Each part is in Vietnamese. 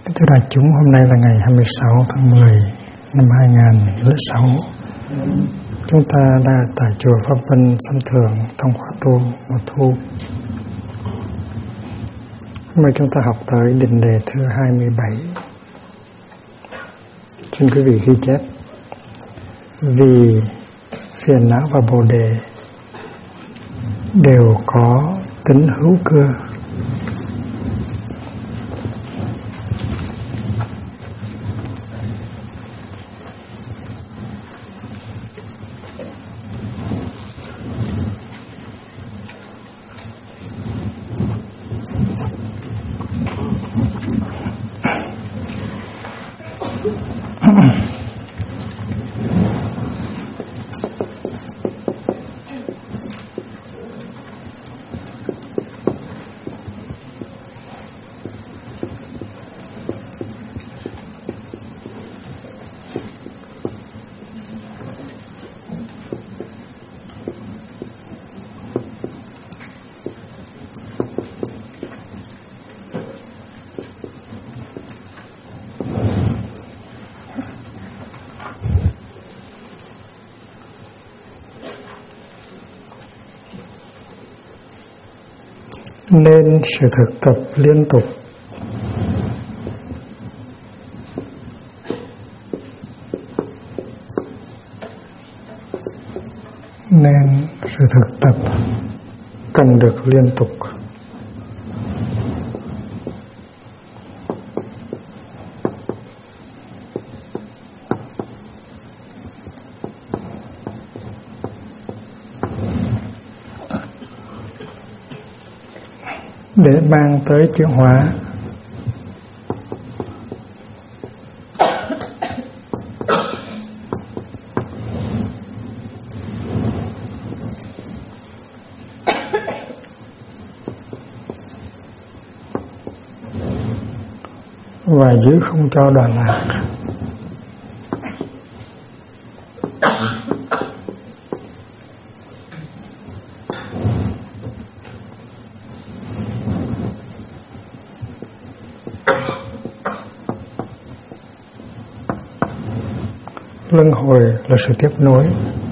Thưa đại chúng, hôm nay là ngày 26 tháng 10 năm 2006. Chúng ta đang tại chùa Pháp Vinh Sâm Thượng trong khóa tu mùa thu. Hôm nay chúng ta học tới định đề thứ 27. Xin quý vị ghi chép: vì phiền não và bồ đề đều có tính hữu cưa. Nên sự thực tập liên tục cần được liên tục. Để mang tới chuyển hóa. Và giữ không cho đoạn lạc. Luân hồi là sự tiếp nối.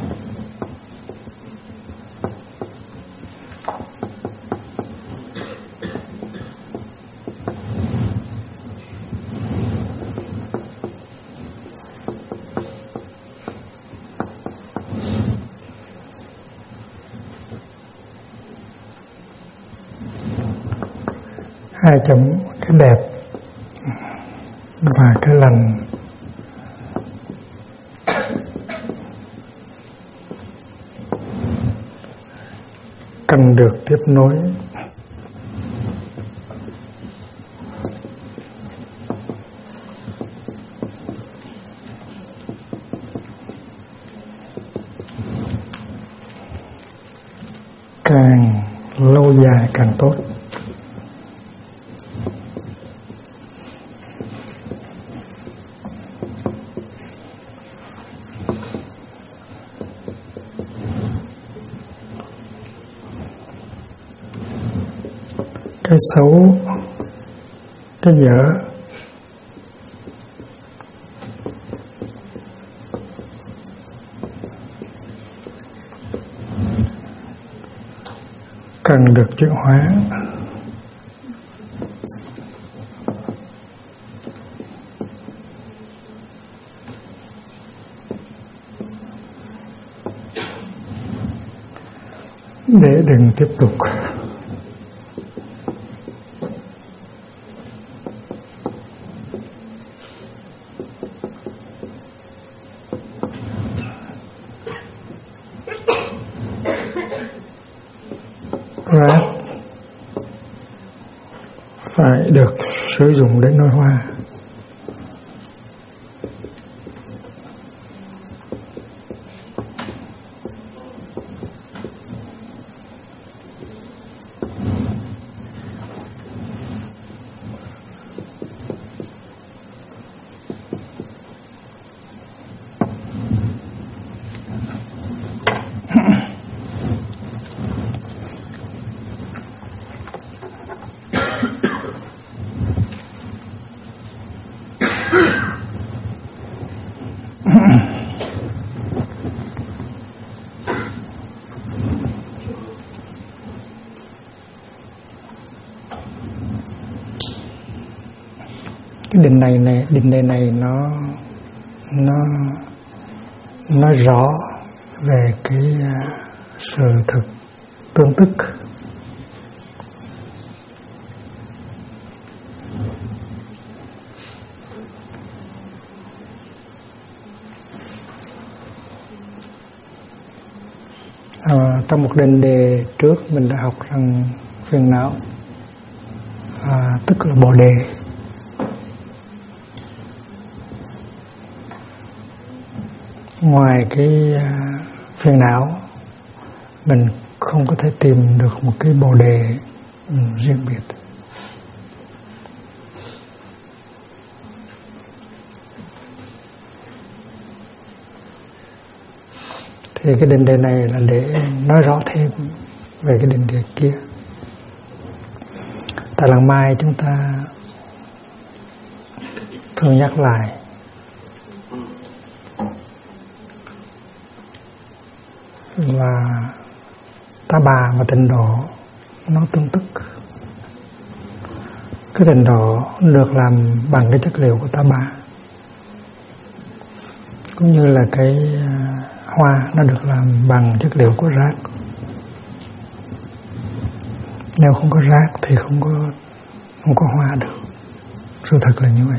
Hai chấm cái đẹp và cái lành. Cần được tiếp nối. Càng lâu dài càng tốt. Cái xấu, cái dở cần được chuyển hóa. Để đừng tiếp tục phải được sử dụng để nối hoa. cái định đề này nó nói rõ về cái sự thực tương tức. Trong một định đề trước mình đã học rằng phiền não tức là bồ đề. Ngoài cái phiền não, mình không có thể tìm được một cái bồ đề riêng biệt. Thì cái định đề này là để nói rõ thêm về cái định đề kia. Tại lần mai chúng ta thường nhắc lại là tá bà và tịnh độ nó tương tức. Cái tịnh độ được làm bằng cái chất liệu của tá bà, cũng như là cái hoa nó được làm bằng chất liệu của rác. Nếu không có rác thì không có hoa được. Sự thật là như vậy.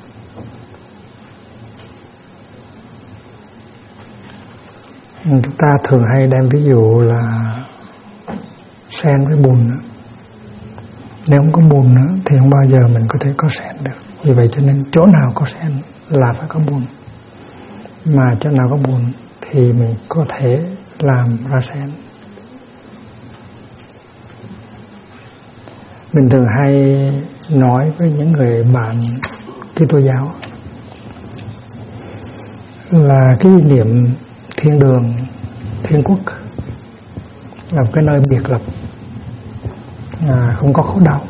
Chúng ta thường hay đem ví dụ là sen với bùn nữa. Nếu không có bùn nữa thì không bao giờ mình có thể có sen được. Vì vậy cho nên chỗ nào có sen là phải có bùn. Mà chỗ nào có bùn thì mình có thể làm ra sen. Mình thường hay nói với những người bạn Kitô giáo là cái ý niệm thiên đường, thiên quốc là một cái nơi biệt lập, không có khổ đau,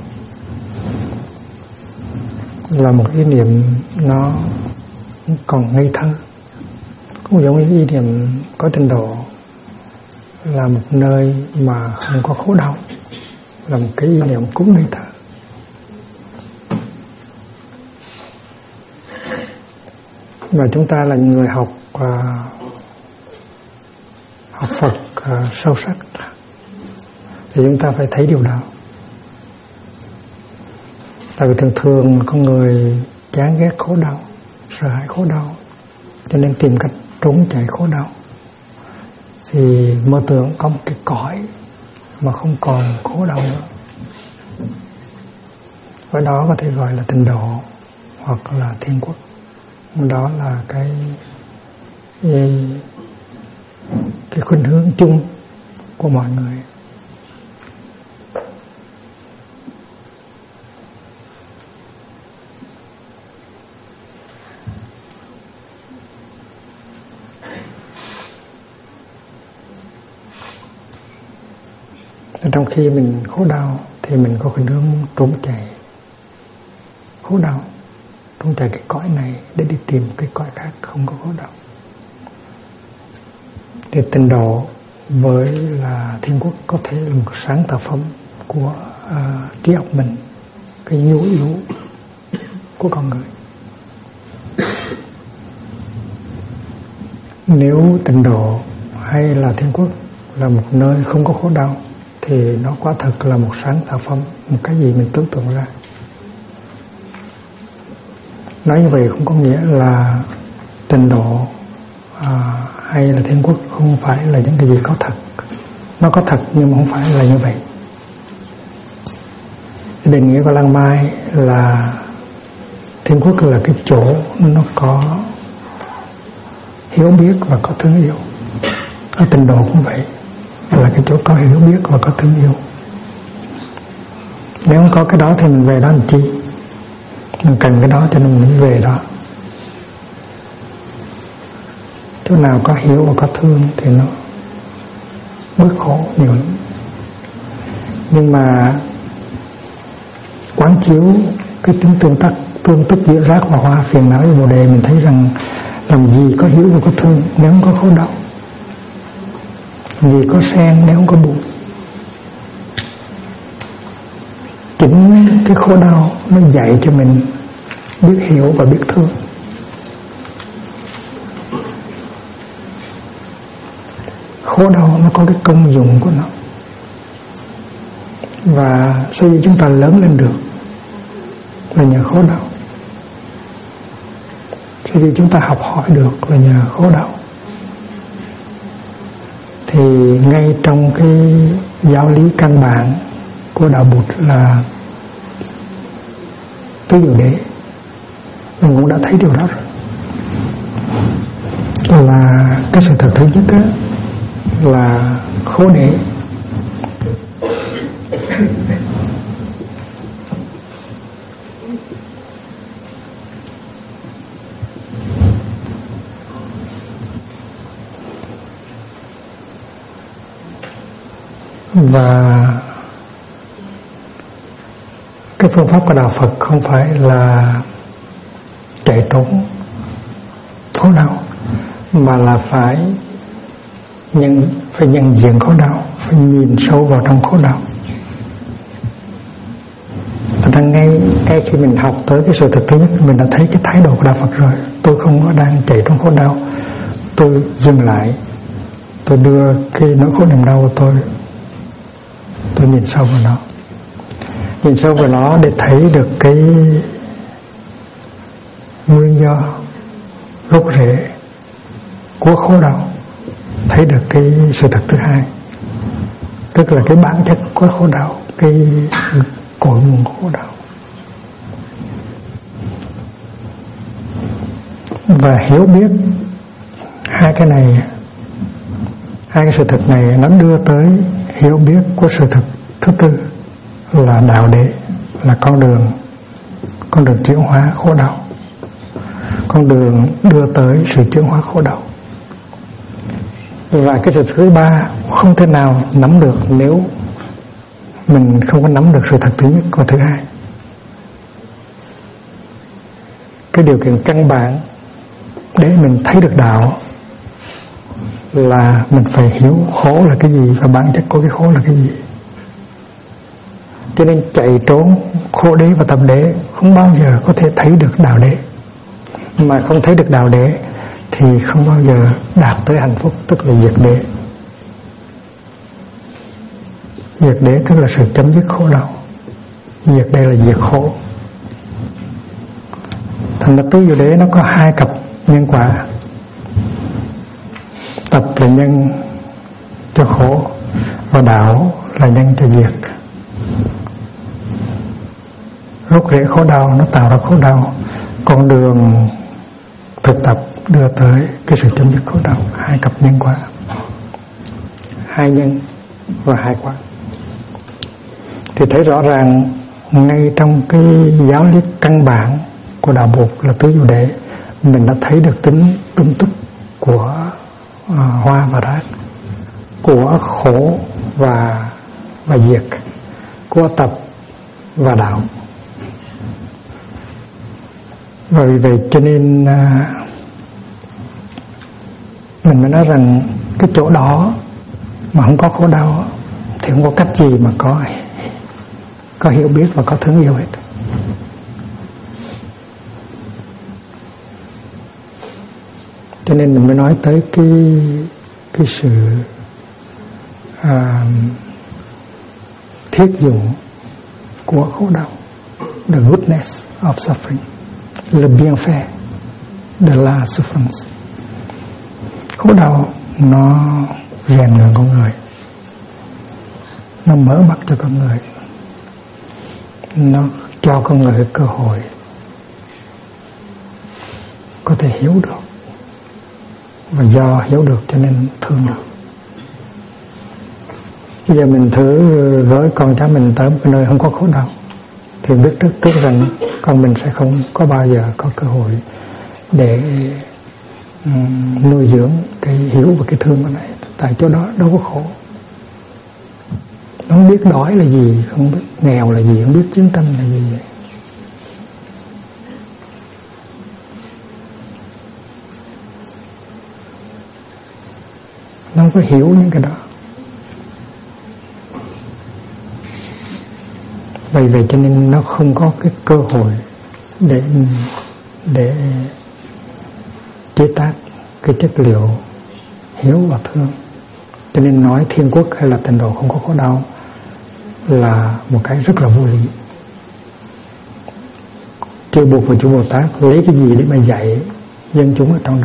là một ý niệm nó còn ngây thơ. Cũng giống như ý niệm có tịnh độ là một nơi mà không có khổ đau, là một cái ý niệm cũng ngây thơ. Và chúng ta là người học Phật sâu sắc thì chúng ta phải thấy điều đó. Tại vì thường con người chán ghét khổ đau, sợ hãi khổ đau, cho nên tìm cách trốn chạy khổ đau. Thì mơ tưởng có một cái cõi mà không còn khổ đau nữa. Và đó có thể gọi là tịnh độ hoặc là thiên quốc. Đó là cái khuynh hướng chung của mọi người. Trong khi mình khổ đau thì mình có khuynh hướng trốn chạy khổ đau, trốn chạy cái cõi này để đi tìm cái cõi khác không có khổ đau. Thì tịnh độ với là thiên quốc có thể là một sáng tạo phẩm của trí óc mình, cái nhu yếu của con người. Nếu tịnh độ hay là thiên quốc là một nơi không có khổ đau thì nó quả thực là một sáng tạo phẩm, một cái gì mình tưởng tượng ra. Nói như vậy không có nghĩa là tịnh độ hay là thiên quốc không phải là những cái gì có thật. Nó có thật nhưng mà không phải là như vậy. Định nghĩa của Lăng Mai là thiên quốc là cái chỗ nó có hiểu biết và có thương yêu. Ở tịnh độ cũng vậy, là cái chỗ có hiểu biết và có thương yêu. Nếu không có cái đó thì mình về đó làm chi? Mình cần cái đó cho nên mình về đó. Chỗ nào có hiểu và có thương thì nó bớt khổ nhiều lắm. Nhưng mà quán chiếu cái tính tương tức giữa rác và hoa, phiền não và bồ đề, mình thấy rằng làm gì có hiểu và có thương nếu không có khổ đau, làm gì có sen nếu không có buồn. Chính cái khổ đau nó dạy cho mình biết hiểu và biết thương. Khổ đau nó có cái công dụng của nó, và sau khi chúng ta lớn lên được là nhờ khổ đau. Sau khi chúng ta học hỏi được là nhờ khổ đau. Thì ngay trong cái giáo lý căn bản của đạo Bụt là tứ diệu đế, mình cũng đã thấy điều đó rồi. Là cái sự thật thứ nhất á, là khổ đế. Và cái phương pháp của đạo Phật không phải là chạy trốn khổ đau, mà là phải nhận diện khổ đau, phải nhìn sâu vào trong khổ đau. Thật ra ngay khi mình học tới cái sự thật thứ nhất, mình đã thấy cái thái độ của đạo Phật rồi. Tôi không có đang chạy trong khổ đau, tôi dừng lại, tôi đưa cái nỗi khổ niềm đau của tôi nhìn sâu vào nó, nhìn sâu vào nó để thấy được cái nguyên do gốc rễ của khổ đau, thấy được cái sự thật thứ hai, tức là cái bản chất của khổ đau, cái cội nguồn khổ đau. Và hiểu biết hai cái này, hai cái sự thật này nó đưa tới hiểu biết của sự thật thứ tư là đạo đế, là con đường chuyển hóa khổ đau, con đường đưa tới sự chuyển hóa khổ đau. Và cái sự thứ ba không thể nào nắm được nếu mình không có nắm được sự thật thứ nhất và thứ hai. Cái điều kiện căn bản để mình thấy được đạo là mình phải hiểu khổ là cái gì và bản chất của cái khổ là cái gì. Cho nên chạy trốn khổ đế và tập đế không bao giờ có thể thấy được đạo đế. Mà không thấy được đạo đế thì không bao giờ đạt tới hạnh phúc, tức là diệt đế. Diệt đế tức là sự chấm dứt khổ đau. Diệt đây là diệt khổ. Thành ra tứ diệu đế nó có hai cặp nhân quả. Tập là nhân cho khổ, và đạo là nhân cho diệt. Gốc rễ khổ đau nó tạo ra khổ đau, con đường thực tập đưa tới cái sự chấm dứt khổ đau. Hai cặp nhân quả, hai nhân và hai quả. Thì thấy rõ ràng ngay trong cái giáo lý căn bản của đạo Bụt là tứ diệu đế, mình đã thấy được tính tương tức của hoa và rác, của khổ và diệt, của tập và đạo. Và vì vậy cho nên mình mới nói rằng cái chỗ đó mà không có khổ đau thì không có cách gì mà có hiểu biết và có thương yêu hết. Cho nên mình mới nói tới cái sự thiết dụng của khổ đau, the goodness of suffering, le bienfait de la souffrance. Khổ đau nó rèn luyện con người, nó mở mắt cho con người, nó cho con người cơ hội có thể hiểu được, và do hiểu được cho nên thương được. Bây giờ mình thử gửi con cháu mình tới một nơi không có khổ đau thì biết trước rằng con mình sẽ không có bao giờ có cơ hội để nuôi dưỡng cái hiểu và cái thương của này. Tại chỗ đó đâu có khổ, nó không biết đói là gì, không biết nghèo là gì, không biết chiến tranh là gì. Nó không có hiểu những cái đó. Vậy cho nên nó không có cái cơ hội để chế tác cái chất liệu hiếu và thương. Cho nên nói thiên quốc hay là tịnh độ không có khổ đau là một cái rất là vô lý. Chư Bụt và chư Bồ Tát lấy cái gì để mà dạy dân chúng ở trong đó?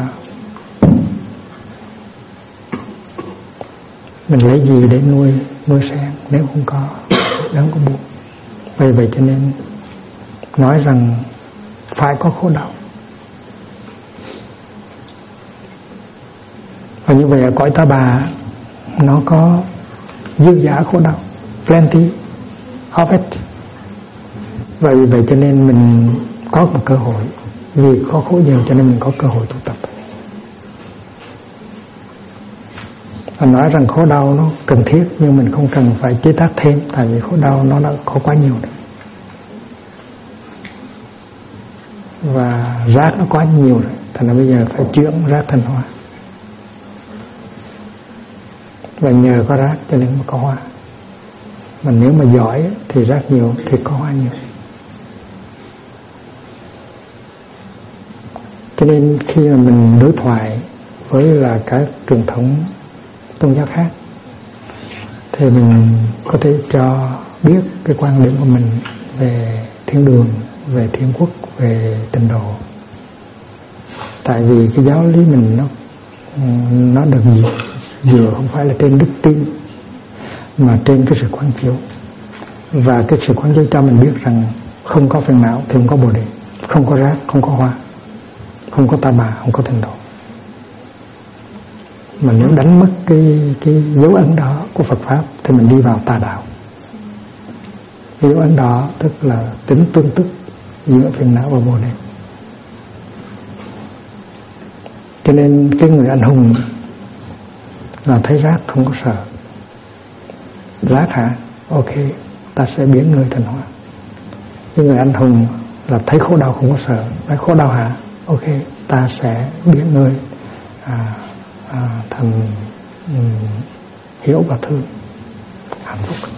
Mình lấy gì để nuôi sen nếu không có buộc? Vậy cho nên nói rằng phải có khổ đau. Và như vậy ở cõi Ta Bà nó có dư giả khổ đau, plenty of it. Vậy cho nên mình có một cơ hội, vì có khổ nhiều cho nên mình có cơ hội tu tập. Và nói rằng khổ đau nó cần thiết, nhưng mình không cần phải chế tác thêm, tại vì khổ đau nó đã có quá nhiều rồi. Và rác nó quá nhiều rồi, thành ra bây giờ phải chuyển rác thành hoa. Và nhờ có rác cho nên mới có hoa. Mà nếu mà giỏi thì rác nhiều thì có hoa nhiều. Cho nên khi mà mình đối thoại với là các truyền thống tôn giáo khác thì mình có thể cho biết cái quan điểm của mình về thiên đường, về thiên quốc, về tịnh độ. Tại vì cái giáo lý mình nó được dựa không phải là trên đức tin mà trên cái sự quán chiếu. Và cái sự quán chiếu cho mình biết rằng không có phiền não thì không có bồ đề, không có rác, không có hoa, không có Ta Bà, không có tịnh độ. Mà nếu đánh mất cái dấu ấn đó của Phật Pháp thì mình đi vào tà đạo. Cái dấu ấn đó tức là tính tương tức giữa phiền não và bồ đề. Cho nên cái người anh hùng là thấy rác không có sợ. Rác hả? Ok, ta sẽ biến người thành hoa. Cái người anh hùng là thấy khổ đau không có sợ. Nói khổ đau hả? Ok, ta sẽ biến người thành hiếu và thương, hạnh phúc.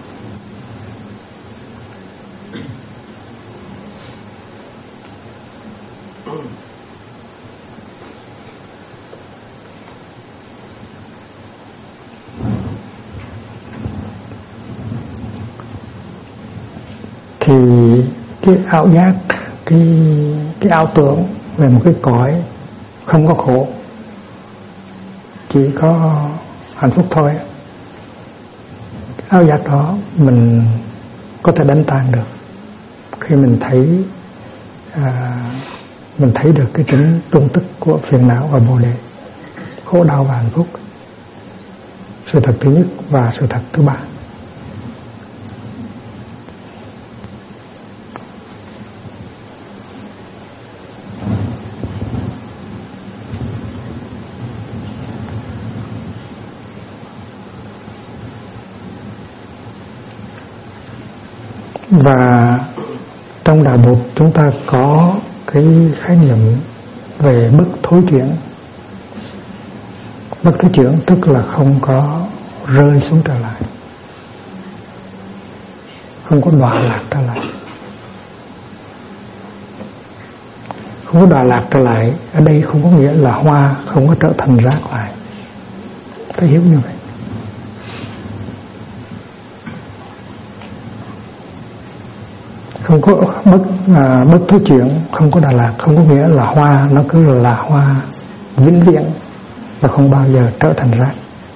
Thì cái ảo giác, cái ảo tưởng về một cái cõi không có khổ, chỉ có hạnh phúc thôi, ảo giác đó mình có thể đánh tan được khi mình thấy được cái tính tương tức của phiền não và bồ đề, khổ đau và hạnh phúc, sự thật thứ nhất và sự thật thứ ba. Và trong Đạo Bụt chúng ta có cái khái niệm về bất thối chuyển. Bất thối chuyển tức là không có rơi xuống trở lại, không có đọa lạc trở lại. Không có đọa lạc trở lại ở đây không có nghĩa là hoa không có trở thành rác lại. Phải hiểu như vậy. Không có bất thối chuyển, không có đọa lạc, không có nghĩa là hoa nó cứ là hoa vĩnh viễn và không bao giờ trở thành rác.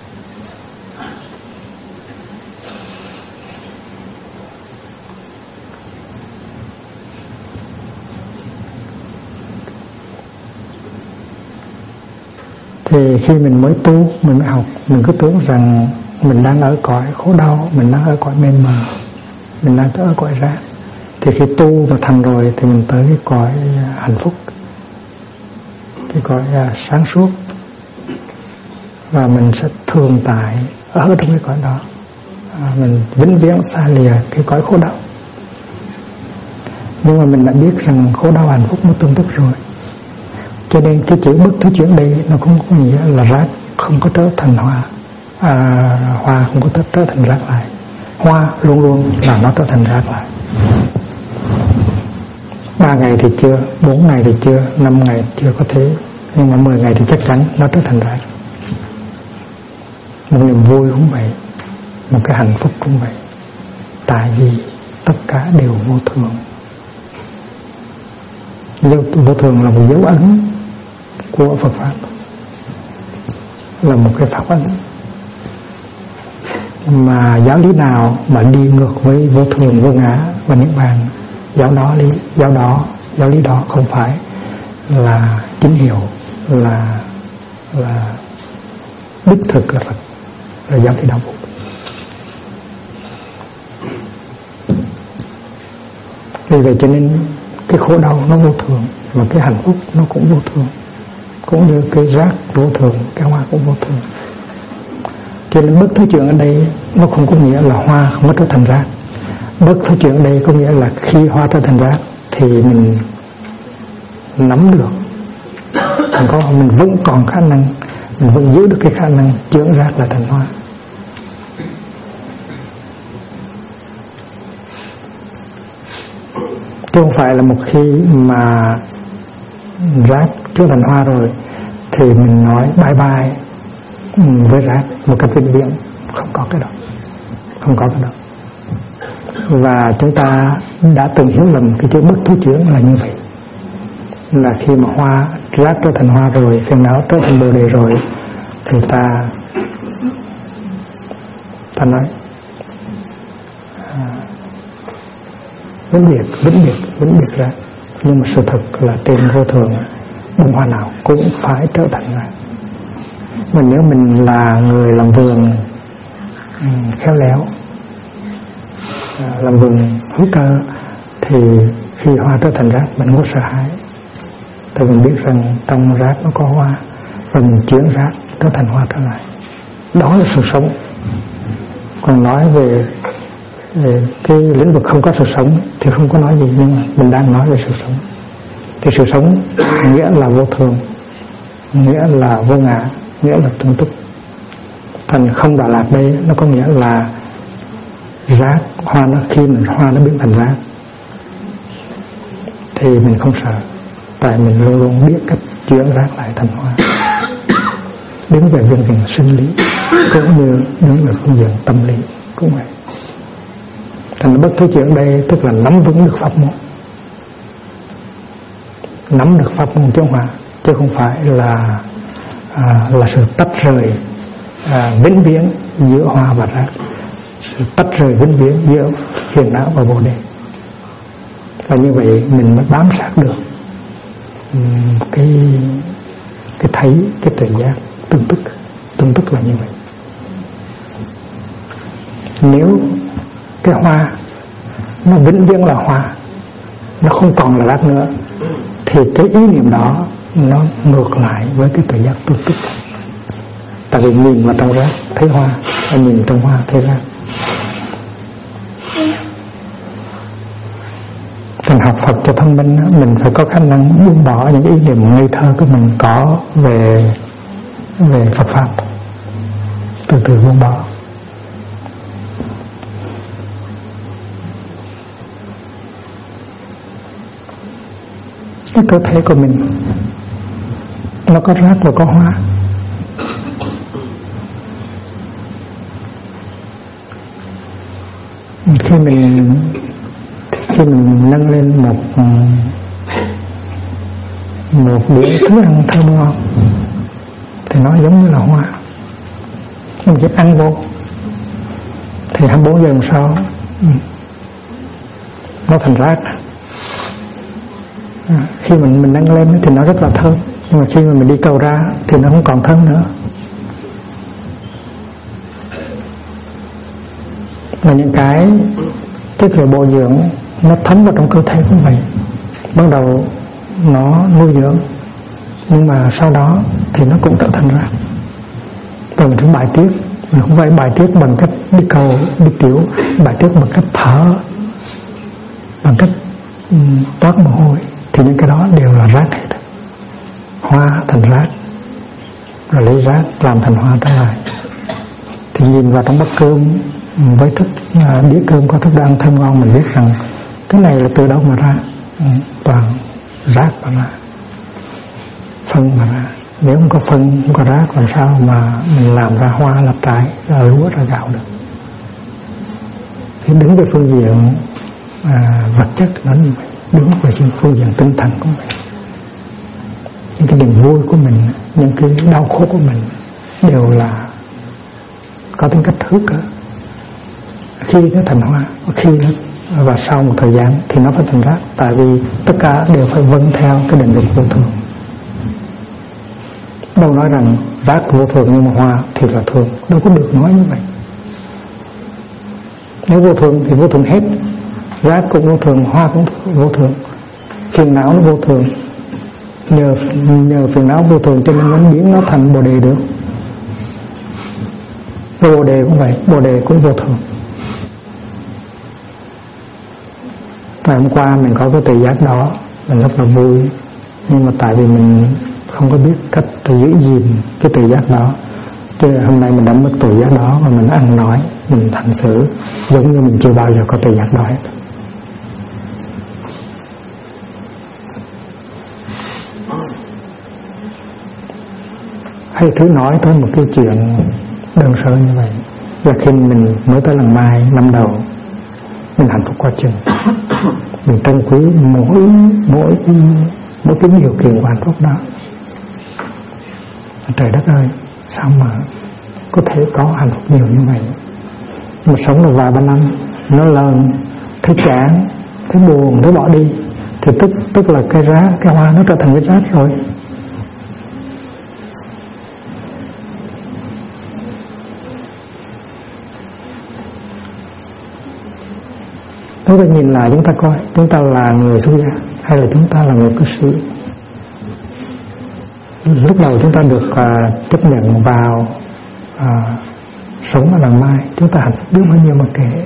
Thì khi mình mới tu, mình mới học, mình cứ tưởng rằng mình đang ở cõi khổ đau, mình đang ở cõi mê mờ, mình đang ở cõi rác. Thì khi tu mà thành rồi thì mình tới cái cõi hạnh phúc, cái cõi sáng suốt, và mình sẽ thường tại ở trong cái cõi đó, mình vĩnh viễn xa lìa cái cõi khổ đau. Nhưng mà mình đã biết rằng khổ đau hạnh phúc nó tương tức rồi, cho nên cái chữ bất thối chuyển đây nó không có nghĩa là rác không có trở thành hoa, hoa không có trở thành rác lại. Hoa luôn luôn là nó trở thành rác lại. 3 ngày thì chưa, 4 ngày thì chưa, 5 ngày chưa có thế, nhưng mà 10 ngày thì chắc chắn nó trở thành rác. Một niềm vui cũng vậy, một cái hạnh phúc cũng vậy. Tại vì tất cả đều vô thường. Vô thường là một dấu ấn của Phật Pháp, là một cái pháp ấn. Mà giáo lý nào mà đi ngược với vô thường, vô ngã và niết bàn, giáo lý đó không phải là chính hiệu, là đích thực là Phật, là giáo lý đạo Phật. Vì vậy cho nên cái khổ đau nó vô thường, và cái hạnh phúc nó cũng vô thường, cũng như cái rác vô thường, cái hoa cũng vô thường. Cho nên bất thứ chuyện ở đây nó không có nghĩa là hoa không có trở thành rác. Bất thứ chuyện ở đây có nghĩa là khi hoa trở thành rác thì mình nắm được, mình vẫn còn khả năng, mình vẫn giữ được cái khả năng chuyển rác là thành hoa. Chứ không phải là một khi mà rác trở thành hoa rồi thì mình nói bye bye với rác một cách vĩnh viễn. Không có cái đó, không có cái đó. Và chúng ta đã từng hiểu lầm cái chữ bất thối chuyển là như vậy, là khi mà hoa rác trở thành hoa rồi, phiền não trở thành bồ đề rồi, thì ta nói vĩnh biệt rác. Nhưng mà sự thật là trên vô thường, bông hoa nào cũng phải trở thành rác. Mà nếu mình là người làm vườn khéo léo, làm vườn hữu cơ, thì khi hoa trở thành rác mình không có sợ hãi, tại mình biết rằng trong rác nó có hoa, và mình chuyển rác trở thành hoa trở lại. Đó là sự sống. Còn nói về cái lĩnh vực không có sự sống thì không có nói gì, nhưng mà mình đang nói về sự sống. Thì sự sống nghĩa là vô thường, nghĩa là vô ngã, nghĩa là tương tức. Thành không Đọa Lạc đây nó có nghĩa là rác, hoa nó, khi mình hoa nó biến thành rác thì mình không sợ, tại mình luôn luôn biết cách chuyển rác lại thành hoa. Đứng về phương diện sinh lý cũng như đứng về phương diện tâm lý cũng vậy. Thành bất thứ chuyện đây tức là nắm vững được pháp môn, nắm được pháp môn chuyển hóa, chứ không phải là sự tách rời vĩnh viễn giữa hoa và rác, sự tách rời vĩnh viễn giữa phiền não và bồ đề. Và như vậy mình mới bám sát được cái thấy, cái tuệ giác, tương tức là như vậy. Nếu cái hoa nó vĩnh viễn là hoa, nó không còn là rác nữa, thì cái ý niệm đó nó ngược lại với cái tuệ giác tương tức. Tại vì nhìn vào trong rác thấy hoa, và nhìn trong hoa thấy rác. Mình học Phật cho thông minh, mình phải có khả năng buông bỏ những ý niệm ngây thơ của mình có về Phật Pháp, từ từ buông bỏ. Cái cơ thể của mình nó có rác và có hoa. Khi mình nâng lên một đĩa thức ăn thơm ngon thì nó giống như là hoa. Mình chỉ ăn vô thì 24 giờ sau nó thành rác. Khi mình nâng lên thì nó rất là thơm, nhưng mà khi mà mình đi cầu ra thì nó không còn thơm nữa. Và những cái chất liệu bổ dưỡng nó thấm vào trong cơ thể của mình, ban đầu nó nuôi dưỡng, nhưng mà sau đó thì nó cũng trở thành rác. Và mình phải bài tiết, mình không phải bài tiết bằng cách đi cầu, đi tiểu, bài tiết bằng cách thở, bằng cách toát mồ hôi, thì những cái đó đều là rác hết. Hoa thành rác, rồi lấy rác làm thành hoa trở lại. Thì nhìn vào trong bát cơm với thức đĩa cơm có thức ăn thơm ngon, mình biết rằng cái này là từ đâu mà ra. toàn rác mà ra, phân mà ra. Nếu không có phân, không có rác, làm sao mà mình làm ra hoa, lập trái, ra lúa, ra gạo được. Thì đứng về phương diện vật chất nó như vậy, đứng về phương diện tinh thần cũng vậy. Những cái niềm vui của mình, những cái đau khổ của mình đều là có tính cách hữu cơ. Khi nó thành hoa, khi nó và sau một thời gian thì nó phải thành rác, tại vì tất cả đều phải vâng theo cái định luật vô thường. Đâu nói rằng rác vô thường nhưng mà hoa thì là thường, đâu có được nói như vậy. Nếu vô thường thì vô thường hết, rác cũng vô thường, hoa cũng vô thường, phiền não nó vô thường. Nhờ phiền não vô thường cho nên nó biến nó thành bồ đề được. Bồ đề cũng vậy, bồ đề cũng vô thường. Ngày hôm qua mình có cái tự giác đó, mình rất là vui, nhưng mà tại vì mình không có biết cách để giữ gìn cái tự giác đó, cho nên hôm nay mình đã mất tự giác đó và mình ăn nói, mình hành xử giống như mình chưa bao giờ có tự giác đó hết. Hay thử nói tới một cái chuyện đơn sơ như vậy, là khi mình mới tới lần Mai năm đầu, mình hạnh phúc quá chừng, mình trân quý mỗi cái điều kiện của hạnh phúc đó. Trời đất ơi, sao mà có thể có hạnh phúc nhiều như vậy? Mà sống được vài ba năm, nó lớn, thấy chán, thấy buồn, thấy bỏ đi, thì tức là cái hoa nó trở thành cái rác rồi. Chúng ta nhìn lại, chúng ta coi chúng ta là người xuất gia hay là chúng ta là người cư sĩ. Lúc đầu chúng ta được chấp nhận vào sống ở làng Mai, chúng ta hạnh phúc biết bao nhiêu mà kể.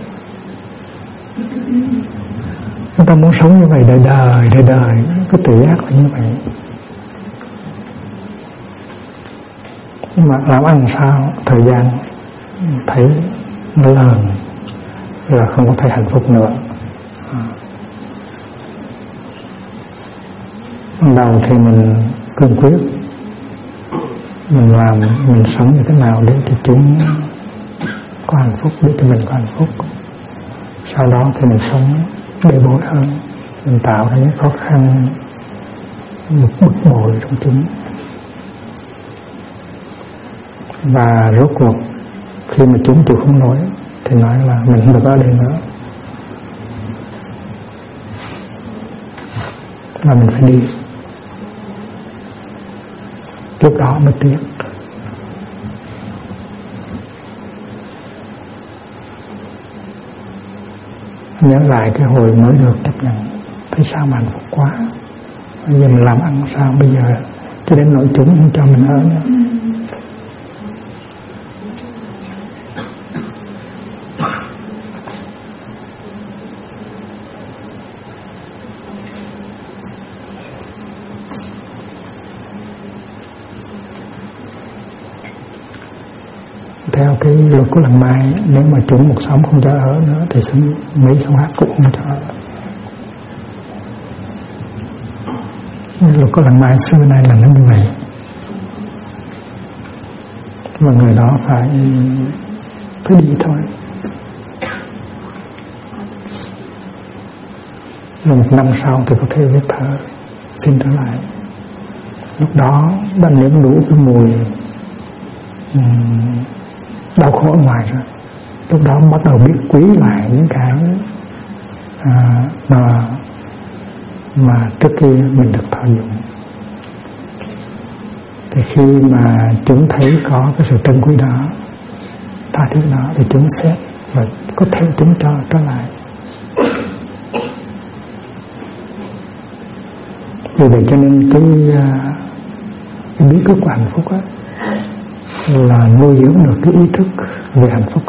Chúng ta muốn sống như vậy đời đời, cái tự giác là như vậy. Nhưng mà làm ăn sao thời gian thấy nó lớn là không có thể hạnh phúc nữa. Ban đầu thì mình cương quyết, mình làm, mình sống như thế nào để cho chúng có hạnh phúc, để cho mình có hạnh phúc. Sau đó thì mình sống bề bối hơn, mình tạo ra những khó khăn, một bức bội trong chúng. Và rốt cuộc khi mà chúng chịu không nổi thì nói là mình không được ở đây nữa, mà mình phải đi. Lúc đó mới tiếc. Nhớ lại cái hồi mới được chấp nhận, thấy sao mà hạnh phúc quá. Bây giờ mình làm ăn sao bây giờ, cho đến nỗi chúng không cho mình ở nữa. Theo cái luật của làng Mai, nếu mà chúng một xóm không cho ở nữa thì mấy xóm khác cũng không cho ở. Luật của làng Mai xưa nay là nó như vậy, mà người đó phải đi thôi. Rồi một năm sau thì có thể viết thơ xin trở lại. Lúc đó bạn nếm đủ cái mùi đau khổ ở ngoài rồi, lúc đó bắt đầu biết quý lại những cái mà trước kia mình được thọ dụng. Thì khi mà chúng thấy có cái sự trân quý đó, tha thiết đó, thì chúng xét và có thể chúng cho trở lại. Vì vậy cho nên cái bí quyết của hạnh phúc á là nuôi dưỡng được cái ý thức về hạnh phúc,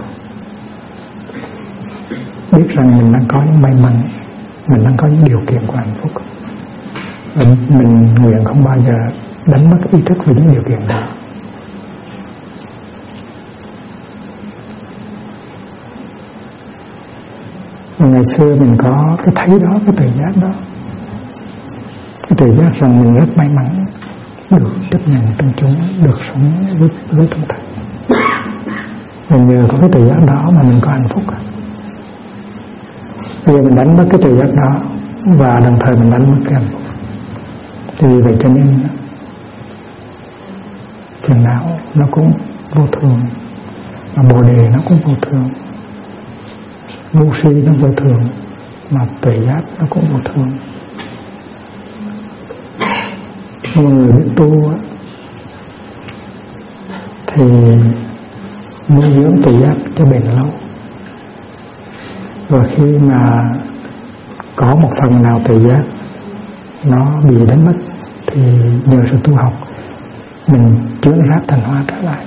biết rằng mình đang có những may mắn, mình đang có những điều kiện của hạnh phúc, mình nguyện không bao giờ đánh mất ý thức về những điều kiện đó. Ngày xưa mình có cái thấy đó, cái tự giác đó, cái tự giác rằng mình rất may mắn được chấp nhận trong chúng, được sống với tâm thật. Mình nhờ có cái tự giác đó mà mình có hạnh phúc. Bây giờ mình đánh mất cái tự giác đó và đồng thời mình đánh mất cái hạnh phúc. Thì vì vậy cho nên phiền não nó cũng vô thường, mà bồ đề nó cũng vô thường, ngu si nó vô thường, mà tuệ giác nó cũng vô thường. Mọi người biết tu thì nuôi dưỡng tuệ giác cho bền lâu, và khi mà có một phần nào tuệ giác nó bị đánh mất thì nhờ sự tu học mình chuyển rác thành hoa trở lại.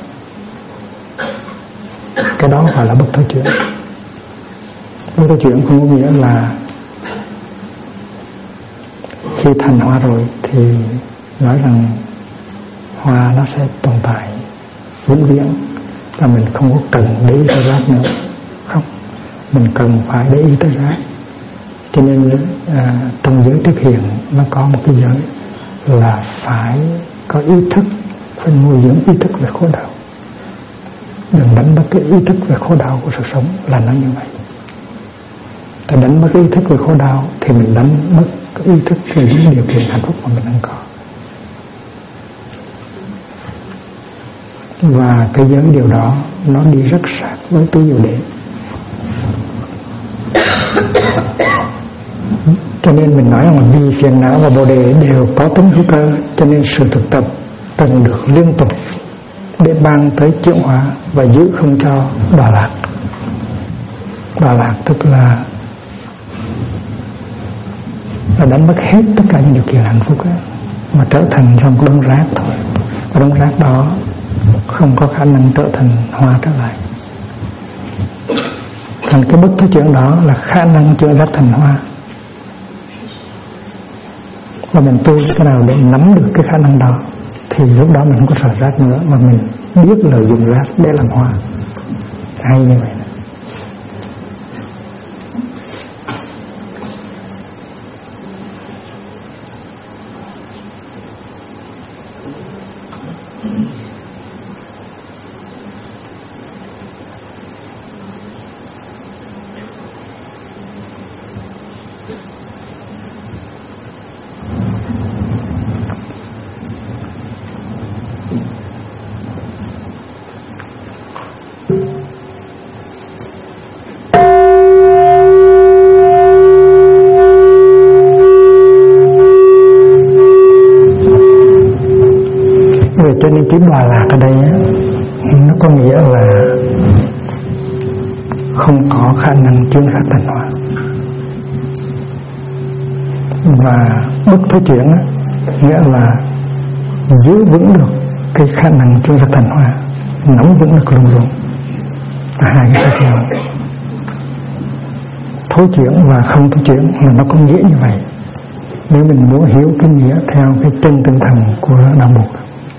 Cái đó gọi là bất thối chuyển. Bất thối chuyển không có nghĩa là khi thành hoa rồi thì nói rằng hoa nó sẽ tồn tại vĩnh viễn và mình không có cần để ý tới rác nữa. Không, mình cần phải để ý tới rác. Cho nên trong giới tiếp hiện nó có một cái giới là phải có ý thức, phải nuôi dưỡng ý thức về khổ đạo. Đừng đánh mất cái ý thức về khổ đạo của sự sống là nó như vậy. Ta đánh mất cái ý thức về khổ đạo thì mình đánh mất cái ý thức về những điều kiện hạnh phúc mà mình đang có. Và cái giới điều đó nó đi rất sát với tứ diệu đế. Cho nên mình nói rằng vì phiền não và bồ đề đều có tính hữu cơ, cho nên sự thực tập cần được liên tục để ban tới chuyển hóa và giữ không cho đọa lạc. Đọa lạc tức là đánh mất hết tất cả những điều kiện hạnh phúc ấy, mà trở thành trong cái đống rác thôi. Và đống rác đó không có khả năng trở thành hoa trở lại. Thành cái bất thối chuyển đó là khả năng chuyển rác thành hoa. Và mình tu cái nào để nắm được cái khả năng đó thì lúc đó mình không có sợ rác nữa, mà mình biết lợi dụng rác để làm hoa. Hay như vậy. Cho nên chữ đọa lạc ở đây nó có nghĩa là không có khả năng chuyển rác thành hoa. Và bất thối chuyển nghĩa là giữ vững được cái khả năng chuyển rác thành hoa, nắm vững được luôn luôn. Hai cái khác nhau. Thối chuyển và không thối chuyển là nó có nghĩa như vậy. Nếu mình muốn hiểu cái nghĩa theo cái chân tinh thần của Đạo Bụt.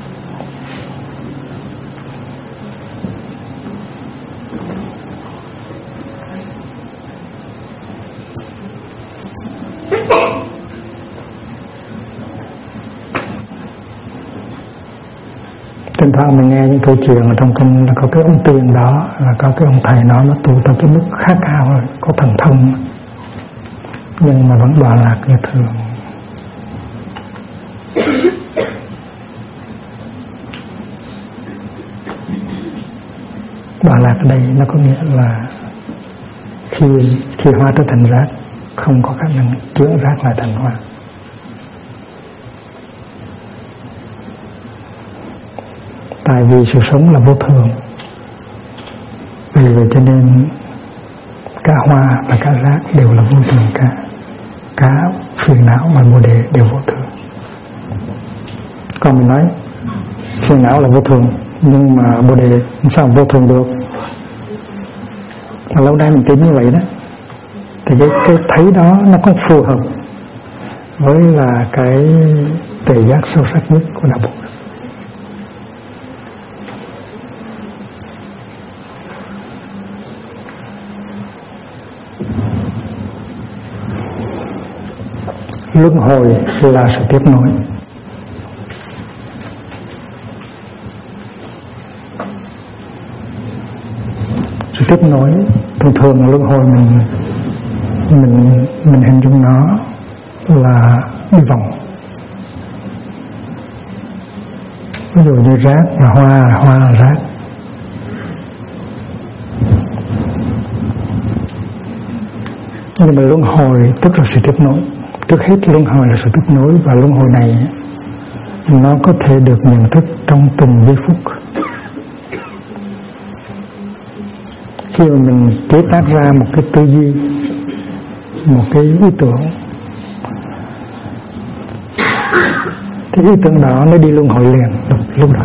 Thỉnh thoảng mình nghe những câu chuyện ở trong kinh là có cái ông tiền đó, là có cái ông thầy nó tu tới cái mức khá cao rồi, có thần thông nhưng mà vẫn đọa lạc như thường. Đọa lạc ở đây nó có nghĩa là khi hoa trở thành rác, không có khả năng chuyển rác lại thành hoa. Tại vì sự sống là vô thường, vì vậy cho nên cả hoa và cả rác đều là vô thường cả phiền não và bồ đề đều vô thường. Còn mình nói phiền não là vô thường, nhưng mà bồ đề sao vô thường được? Mà lâu nay mình tin như vậy đó, thì cái thấy đó nó không phù hợp với là cái tuệ giác sâu sắc nhất của Đạo Bụt. luân hồi là sự tiếp nối. Sự tiếp nối thường luân hồi mình hình dung nó là đi vòng. Ví dụ như rác là hoa là rác. Nhưng mà luân hồi tức là sự tiếp nối. Trước hết luân hồi là sự tiếp nối, và luân hồi này nó có thể được nhận thức trong từng giây phút. Khi mà mình chế tác ra một cái tư duy, một cái ý tưởng, cái ý tưởng đó nó đi luân hồi liền lúc đó.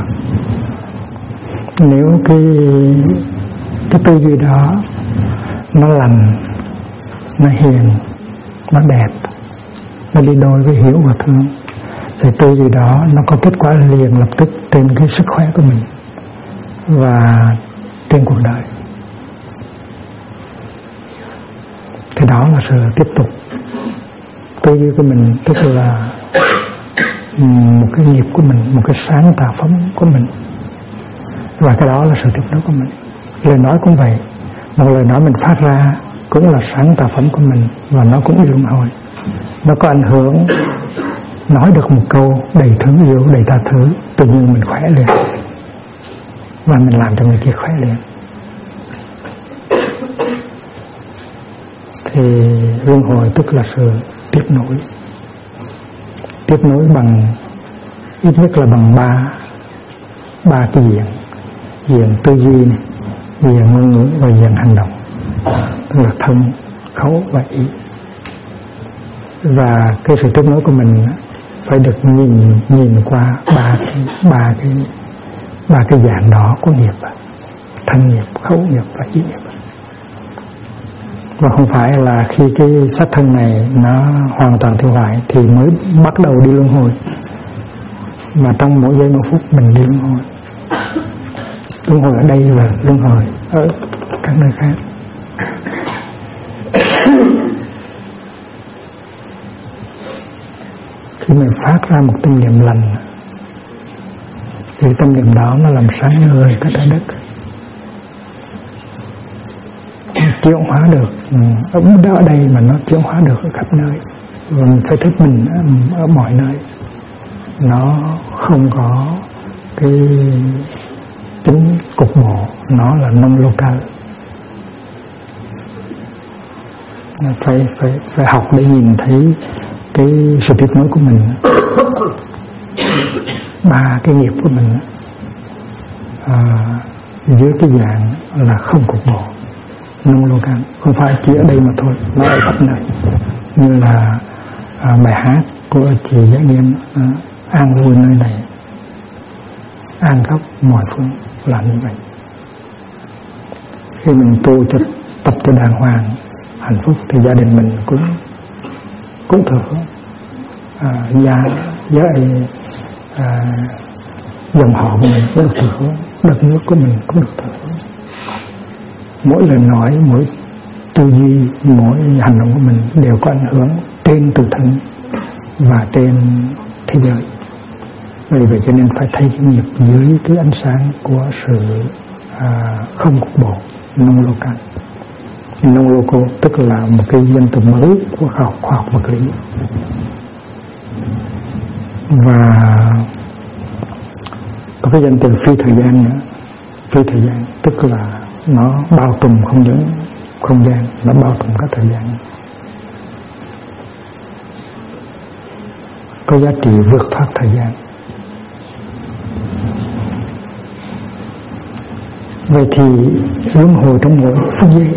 Nếu cái tư duy đó nó lành, nó hiền, nó đẹp, nó đi đôi với hiểu và thương, thì tư duy đó nó có kết quả liền lập tức trên cái sức khỏe của mình và trên cuộc đời. Thì đó là sự tiếp tục. Tư duy của mình tức là một cái nghiệp của mình, một cái sáng tạo phẩm của mình, và cái đó là sự tiếp nối của mình. Lời nói cũng vậy, một lời nói mình phát ra cũng là sáng tạo phẩm của mình, và nó cũng luân hồi. Nó có ảnh hưởng, nói được một câu đầy thương yêu, đầy tha thứ, tự nhiên mình khỏe liền, và mình làm cho người kia khỏe liền. Thì luân hồi tức là sự tiếp nối. Tiếp nối bằng ít nhất là bằng ba cái diện tư duy này, diện ngôn ngữ và diện hành động, tức là thân, khẩu và ý. Và cái sự tiếp nối của mình phải được nhìn qua ba cái dạng đó của nghiệp: thân nghiệp, khẩu nghiệp và ý nghiệp. Và không phải là khi cái xác thân này nó hoàn toàn tiêu hoại thì mới bắt đầu đi luân hồi, mà trong mỗi giây mỗi phút mình đi luân hồi. Luân hồi ở đây là luân hồi ở các nơi khác. Khi mình phát ra một tâm niệm lành thì tâm niệm đó nó làm sáng ngời cả trái đất, chuyển hóa được ở đây mà nó chuyển hóa được ở khắp nơi. Và mình phải thích mình ở mọi nơi. Nó không có cái tính cục bộ, nó là non-local. Phải học để nhìn thấy cái sự tiếp nối của mình, ba cái nghiệp của mình dưới cái dạng là không cục bộ, non-local, không phải chỉ ở đây mà thôi, nó ở khắp nơi. Như là bài hát của chị Giải Nghiêm, an vui nơi này, an khắp mọi phương, là như vậy. Khi mình tu tập cho đàng hoàng, hạnh phúc thì gia đình mình cũng thừa hưởng, dòng họ của mình cũng được thừa hưởng, đất nước của mình cũng được thừa hưởng. Mỗi lời nói, mỗi tư duy, mỗi hành động của mình đều có ảnh hưởng trên tự thân và trên thế giới. Vì vậy cho nên phải thấy cái nghiệp dưới cái ánh sáng của sự không cục bộ, non-local. Non-local tức là một cái danh từ mới của khoa học vật lý. Và có cái danh từ phi thời gian nữa. Phi thời gian tức là nó bao trùm không những không gian, nó bao trùm cả thời gian, có giá trị vượt thoát thời gian. Vậy thì luân hồi trong mỗi phút giây.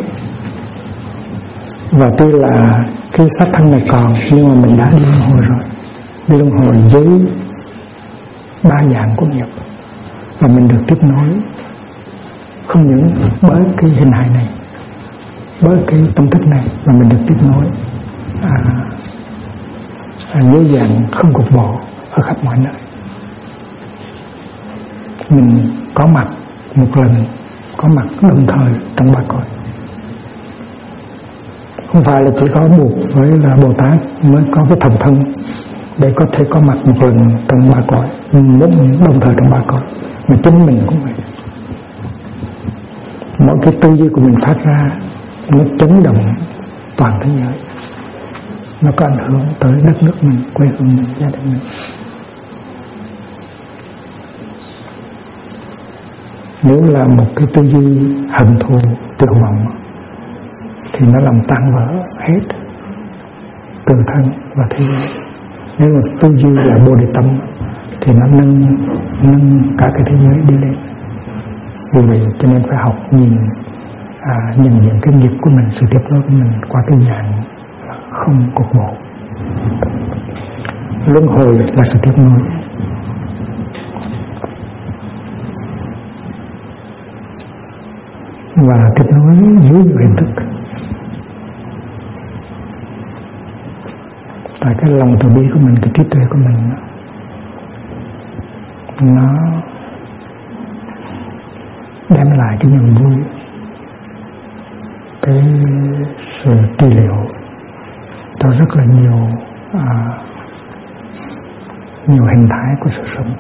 Và tuy là cái xác thân này còn, nhưng mà mình đã đi luân hồi rồi. Đi luân hồi với ba dạng của nghiệp, và mình được tiếp nối không những bởi cái hình hài này, bởi cái tâm thức này, mà mình được tiếp nối dưới dạng không cục bộ ở khắp mọi nơi. Mình có mặt một lần, có mặt đồng thời trong ba cõi. Không phải là chỉ có buộc với là Bồ Tát mới có cái thần thân để có thể có mặt một lần trong ba cõi, đồng thời trong ba cõi, mà chính mình cũng vậy. Mỗi cái tư duy của mình phát ra nó chấn động toàn thế giới, nó có ảnh hưởng tới đất nước mình, quê hương mình, gia đình mình. Nếu là một cái tư duy hận thù tuyệt vọng thì nó làm tan vỡ hết tự thân và thế giới. Nếu mà tư duy là Bồ Đề tâm thì nó nâng cả cái thế giới đi lên. Vì vậy cho nên phải học nhìn những cái nghiệp của mình, sự tiếp nối của mình qua cái dạng không cục bộ. Luân hồi là sự tiếp nối. Và tiếp nối dưới nhiều hình thức. Tại cái lòng từ bi của mình, cái trí tuệ của mình nó đem lại cái niềm vui, cái sự trị liệu cho rất là nhiều hình thái của sự sống.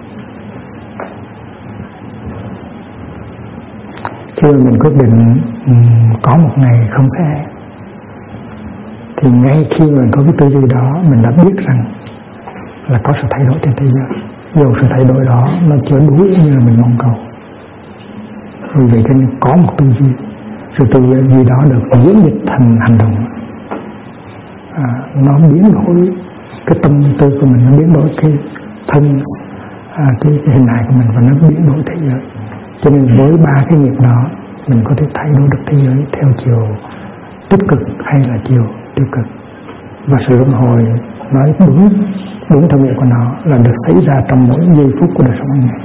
Khi mình quyết định có một ngày không xe, thì ngay khi mình có cái tư duy đó, mình đã biết rằng là có sự thay đổi trên thế giới, dù sự thay đổi đó nó chưa đủ như là mình mong cầu. Vì vậy cho nên có một tư duy, sự tư duy đó được diễn dịch thành hành động, nó biến đổi cái tâm tư của mình, nó biến đổi cái thân, cái hình hài của mình, và nó biến đổi thế giới. Cho nên với ba cái nghiệp đó, mình có thể thay đổi được thế giới theo chiều tích cực hay là chiều tiêu cực. Và sự luân hồi nói đúng theo nghĩa của nó là được xảy ra trong mỗi giây phút của đời sống hàng ngày.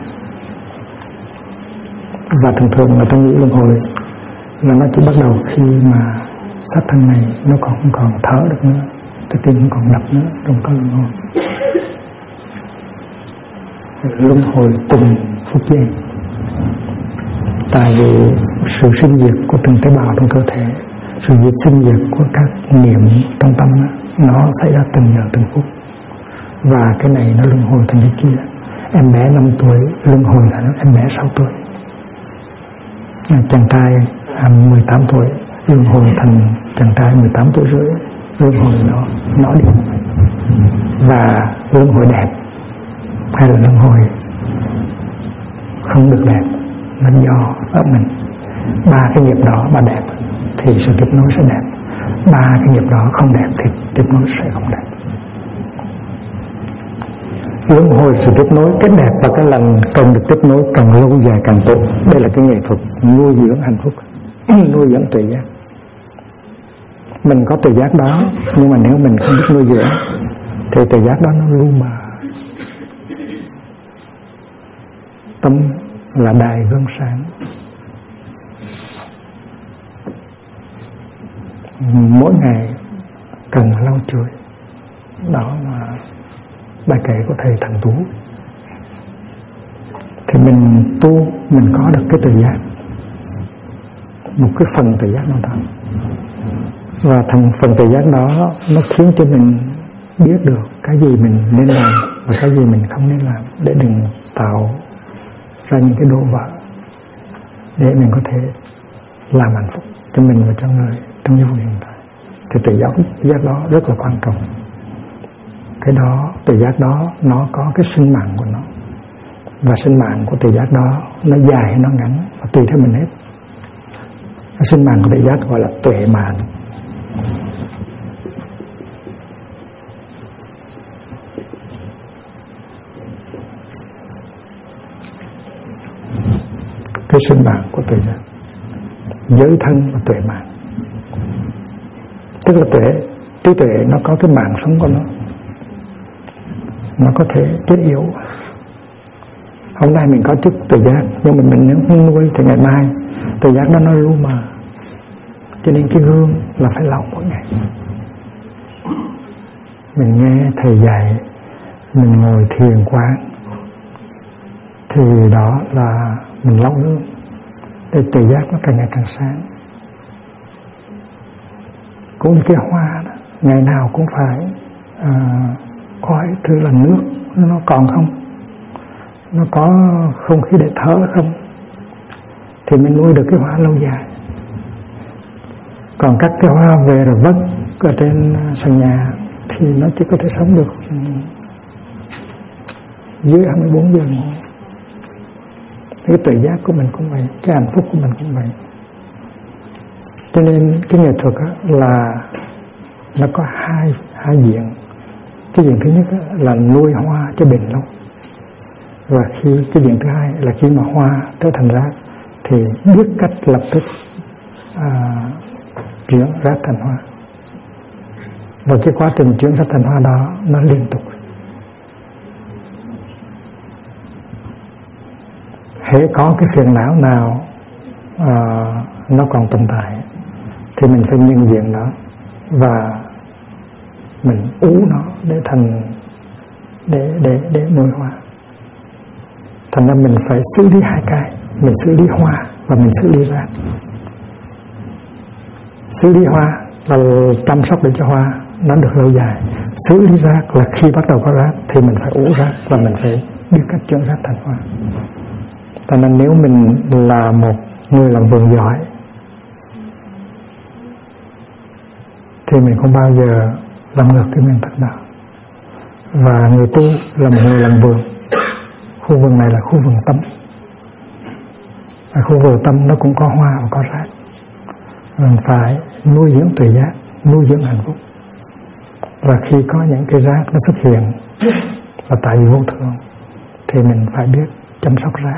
Và thường là tôi nghĩ luân hồi là nó chỉ bắt đầu khi mà xác thân này nó không còn thở được nữa, cái tim không còn đập nữa, không có luân hồi. Luân hồi từng phút giây. Tại vì sự sinh diệt của từng tế bào trong cơ thể, sự sinh diệt của các niệm trong tâm nó xảy ra từng giờ từng phút. Và cái này nó luân hồi thành cái kia. Em bé 5 tuổi luân hồi thành em bé 6 tuổi. Chàng trai 18 tuổi luân hồi thành chàng trai 18 tuổi rưỡi. Luân hồi nó đi. Và luân hồi đẹp hay là luân hồi không được đẹp, nó do ở mình. Ba cái nghiệp đó mà đẹp thì sự tiếp nối sẽ đẹp. Ba cái nghiệp đó không đẹp thì tiếp nối sẽ không đẹp. Luân hồi sự tiếp nối, cái đẹp và cái lành cần được tiếp nối càng lâu dài càng tốt. Đây là cái nghệ thuật nuôi dưỡng hạnh phúc, nuôi dưỡng tuệ giác. Mình có tuệ giác đó, nhưng mà nếu mình không biết nuôi dưỡng thì tuệ giác đó nó lu mờ. Tâm là đài gương sáng. Mỗi ngày cần lau chùi. Đó là bài kể của thầy Thần Tú. Thì mình tu, mình có được cái tự giác, một cái phần tự giác nào đó. Và phần tự giác đó nó khiến cho mình biết được cái gì mình nên làm và cái gì mình không nên làm, để đừng tạo ra những cái đổ vỡ, để mình có thể làm hạnh phúc cho mình và cho người trong giây phút hiện tại. Thì tự giác đó rất là quan trọng. Cái đó, tự giác đó nó có cái sinh mạng của nó, và sinh mạng của tự giác đó nó dài hay nó ngắn và tùy theo mình hết. Cái sinh mạng của tự giác gọi là tuệ mạng. Cái sinh mạng của tuệ giác, giới thân và tuệ mạng. Tức là trí tuệ nó có cái mạng sống của nó có thể chết yếu. Hôm nay mình có chút tự giác, nhưng mà mình nếu không nuôi thì ngày mai tự giác đó nó lu mờ. Cho nên cái gương là phải lau mỗi ngày. Mình nghe thầy dạy, mình ngồi thiền quán, thì đó là mình lau gương để tự giác nó càng ngày càng sáng. cũng như cái hoa đó, ngày nào cũng phải coi thử là nước nó còn không, nó có không khí để thở không, thì mình nuôi được cái hoa lâu dài. Còn các cái hoa về rồi vất ở trên sàn nhà thì nó chỉ có thể sống được dưới 24 giờ ngủ. Cái tự giác của mình cũng vậy, cái hạnh phúc của mình cũng vậy. Cho nên cái nghệ thuật là nó có hai diện. Cái diện thứ nhất là nuôi hoa cho bền lâu, và cái diện thứ hai là khi mà hoa trở thành rác thì biết cách lập tức chuyển rác thành hoa. Và cái quá trình chuyển rác thành hoa đó nó liên tục. Hễ có cái phiền não nào nó còn tồn tại thì mình phải nhận diện nó và mình ú nó để thành để nuôi hoa. Thành ra mình phải xử lý hai cái, mình xử lý hoa và mình xử lý rác. Xử lý hoa là chăm sóc để cho hoa nó được lâu dài. Xử lý rác là khi bắt đầu có rác thì mình phải ủ rác và mình phải biết cách chuyển rác thành hoa. Cho nên nếu mình là một người làm vườn giỏi thì mình không bao giờ làm ngược cái nguyên tắc đó. Và người tu là một người làm vườn. Khu vườn này là khu vườn tâm. Và khu vườn tâm nó cũng có hoa và có rác. Mình phải nuôi dưỡng tự giác, nuôi dưỡng hạnh phúc. Và khi có những cái rác nó xuất hiện là tại vì vô thường thì mình phải biết chăm sóc rác,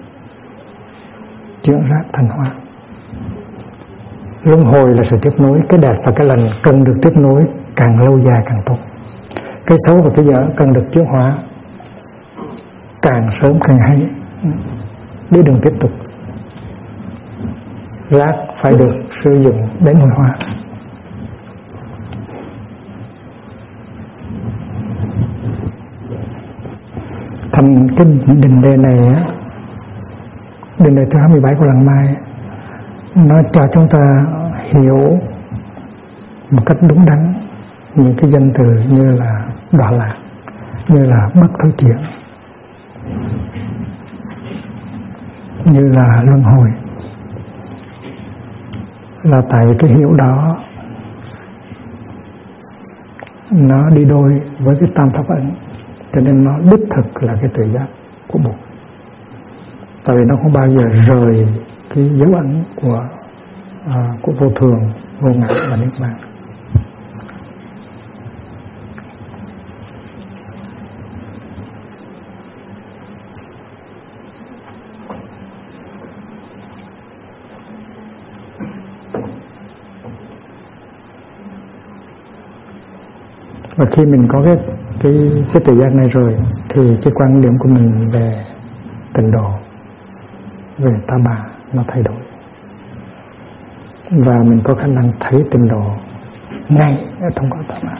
chuyển rác thành hoa. Luân hồi là sự tiếp nối, cái đẹp và cái lành cần được tiếp nối càng lâu dài càng tốt. Cái xấu và cái dở cần được chuyển hóa càng sớm càng hay để đừng tiếp tục. Rác phải được sử dụng để nuôi hoa. Thành cái định đề này á, định đề thứ 27 của Làng Mai, nó cho chúng ta hiểu một cách đúng đắn những cái danh từ như là đọa lạc, như là bất thối chuyển, như là luân hồi. Là tại vì cái hiểu đó nó đi đôi với cái tam pháp ấn, cho nên nó đích thực là cái tự giác của Bụt. Tại vì nó không bao giờ rời cái dấu ấn của vô thường, vô ngã và niết bàn. Và khi mình có cái tự giác này rồi thì cái quan điểm của mình về tịnh độ, về ta bà nó thay đổi. Và mình có khả năng thấy tịnh độ ngay ở trong cõi ta bà.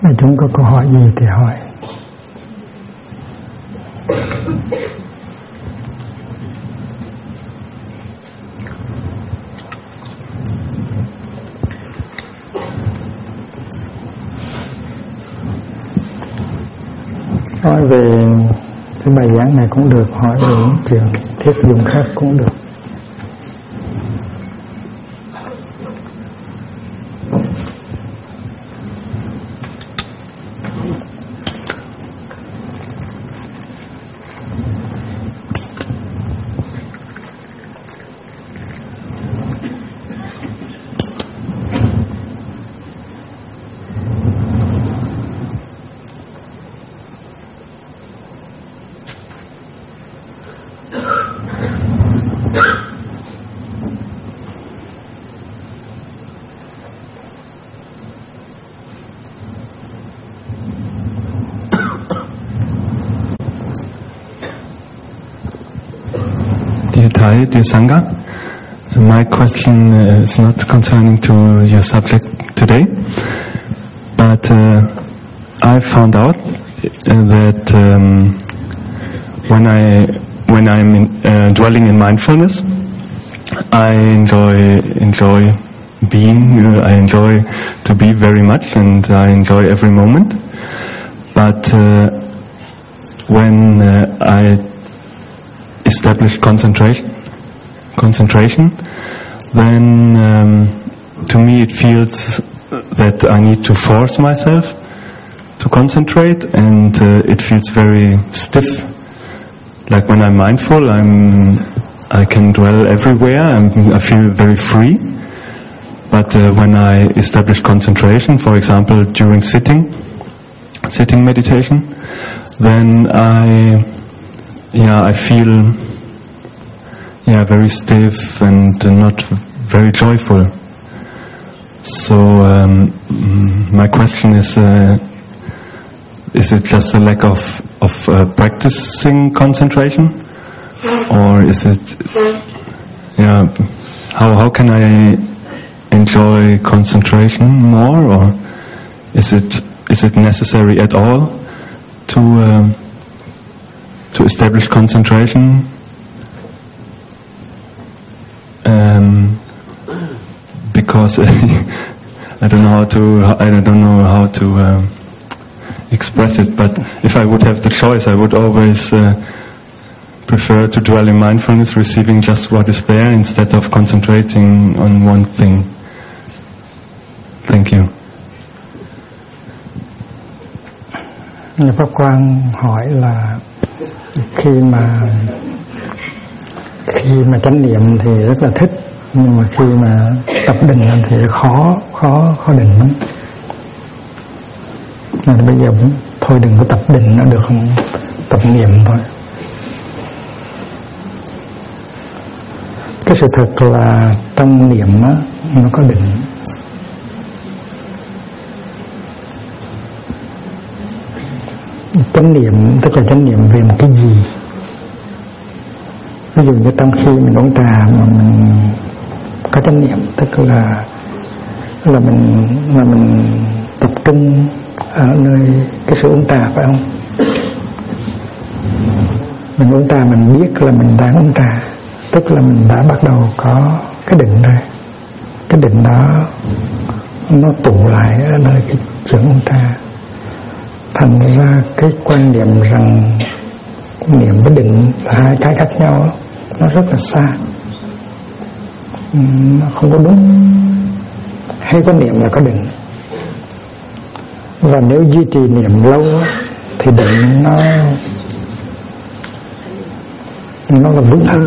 Nói chung có câu hỏi gì thì hỏi. Nói về cái bài giảng này cũng được, hỏi về những chuyện thiết dụng khác cũng được. Dear Sangha, my question is not concerning to your subject today, but I found out that when I'm dwelling in mindfulness, I enjoy being. I enjoy to be very much, and I enjoy every moment. But when I establish concentration, then to me it feels that I need to force myself to concentrate, and it feels very stiff. Like when I'm mindful, I can dwell everywhere, I feel very free. But when I establish concentration, for example during sitting meditation, then I feel very stiff and not very joyful. So my question is it just a lack of practicing concentration, or is it how can I enjoy concentration more, or is it necessary at all to establish concentration? Because I don't know how to express it. But if I would have the choice, I would always prefer to dwell in mindfulness, receiving just what is there instead of concentrating on one thing. Thank you. Pháp Quang hỏi là khi chánh niệm thì rất là thích, nhưng mà khi mà tập định thì khó định lắm. Nên bây giờ thôi đừng có tập định nữa được không, tập niệm thôi. Cái sự thật là trong niệm á, nó có định. Chánh niệm tức là chánh niệm về một cái gì. Ví dụ như trong khi mình uống trà mà mình có chánh niệm, tức là mình tập trung ở nơi cái sự uống trà, phải không? Mình uống trà mình biết là mình đang uống trà, tức là mình đã bắt đầu có cái định rồi. Cái định đó nó tụ lại ở nơi cái chuyện uống trà. Thành ra cái quan niệm rằng niệm với định là hai cái khác nhau, nó rất là xa, nó không có đúng. Hay có niệm là có định, và nếu duy trì niệm lâu thì định nó là vững hơn.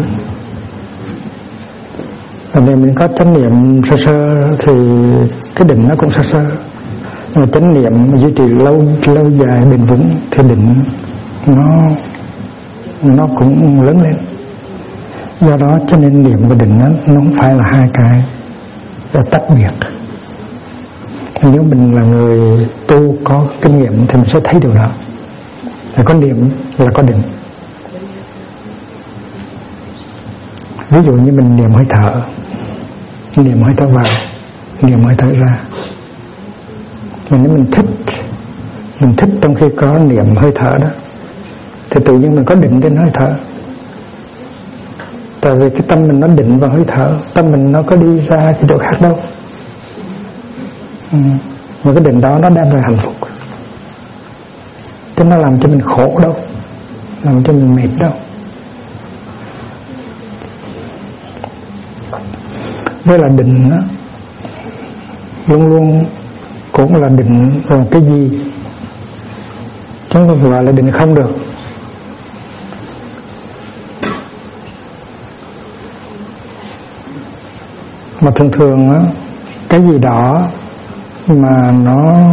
Và nếu mình có chánh niệm sơ sơ thì cái định nó cũng sơ sơ. Mà chánh niệm duy trì lâu dài bền vững thì định nó cũng lớn lên. Do đó cho nên niệm và định nó không phải là hai cái tách biệt. Nếu mình là người tu có kinh nghiệm thì mình sẽ thấy điều đó, là có niệm là có định. Ví dụ như mình niệm hơi thở, niệm hơi thở vào, niệm hơi thở ra. Mà nếu mình thích Mình thích trong khi có niệm hơi thở đó thì tự nhiên mình có định trên hơi thở. Tại vì cái tâm mình nó định vào hơi thở, tâm mình nó có đi ra cái chỗ khác đâu. Mà cái định đó nó đem lại hạnh phúc, chứ nó làm cho mình khổ đâu, làm cho mình mệt đâu. Với là định đó, luôn luôn cũng là định vào cái gì, chứ không gọi là định không được. Mà thường thường á, cái gì đó mà nó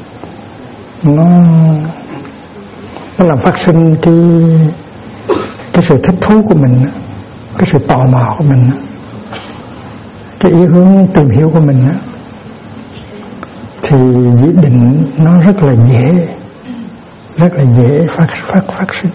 làm phát sinh cái sự thích thú của mình, cái sự tò mò của mình, cái ý hướng tìm hiểu của mình, thì định nó rất là dễ phát sinh.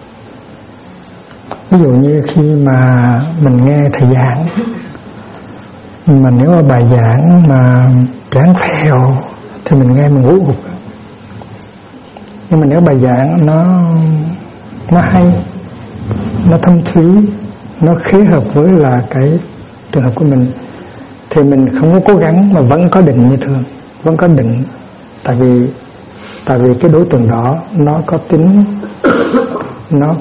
Ví dụ như khi mà mình nghe thầy giảng, mà nếu mà bài giảng mà chán phèo thì mình nghe mình ngủ gục. Nhưng mà nếu bài giảng nó hay, nó thâm thúy, nó khế hợp với là cái trường hợp của mình, thì mình không có cố gắng mà vẫn có định như thường, vẫn có định. Tại vì cái đối tượng đó nó có tính, nó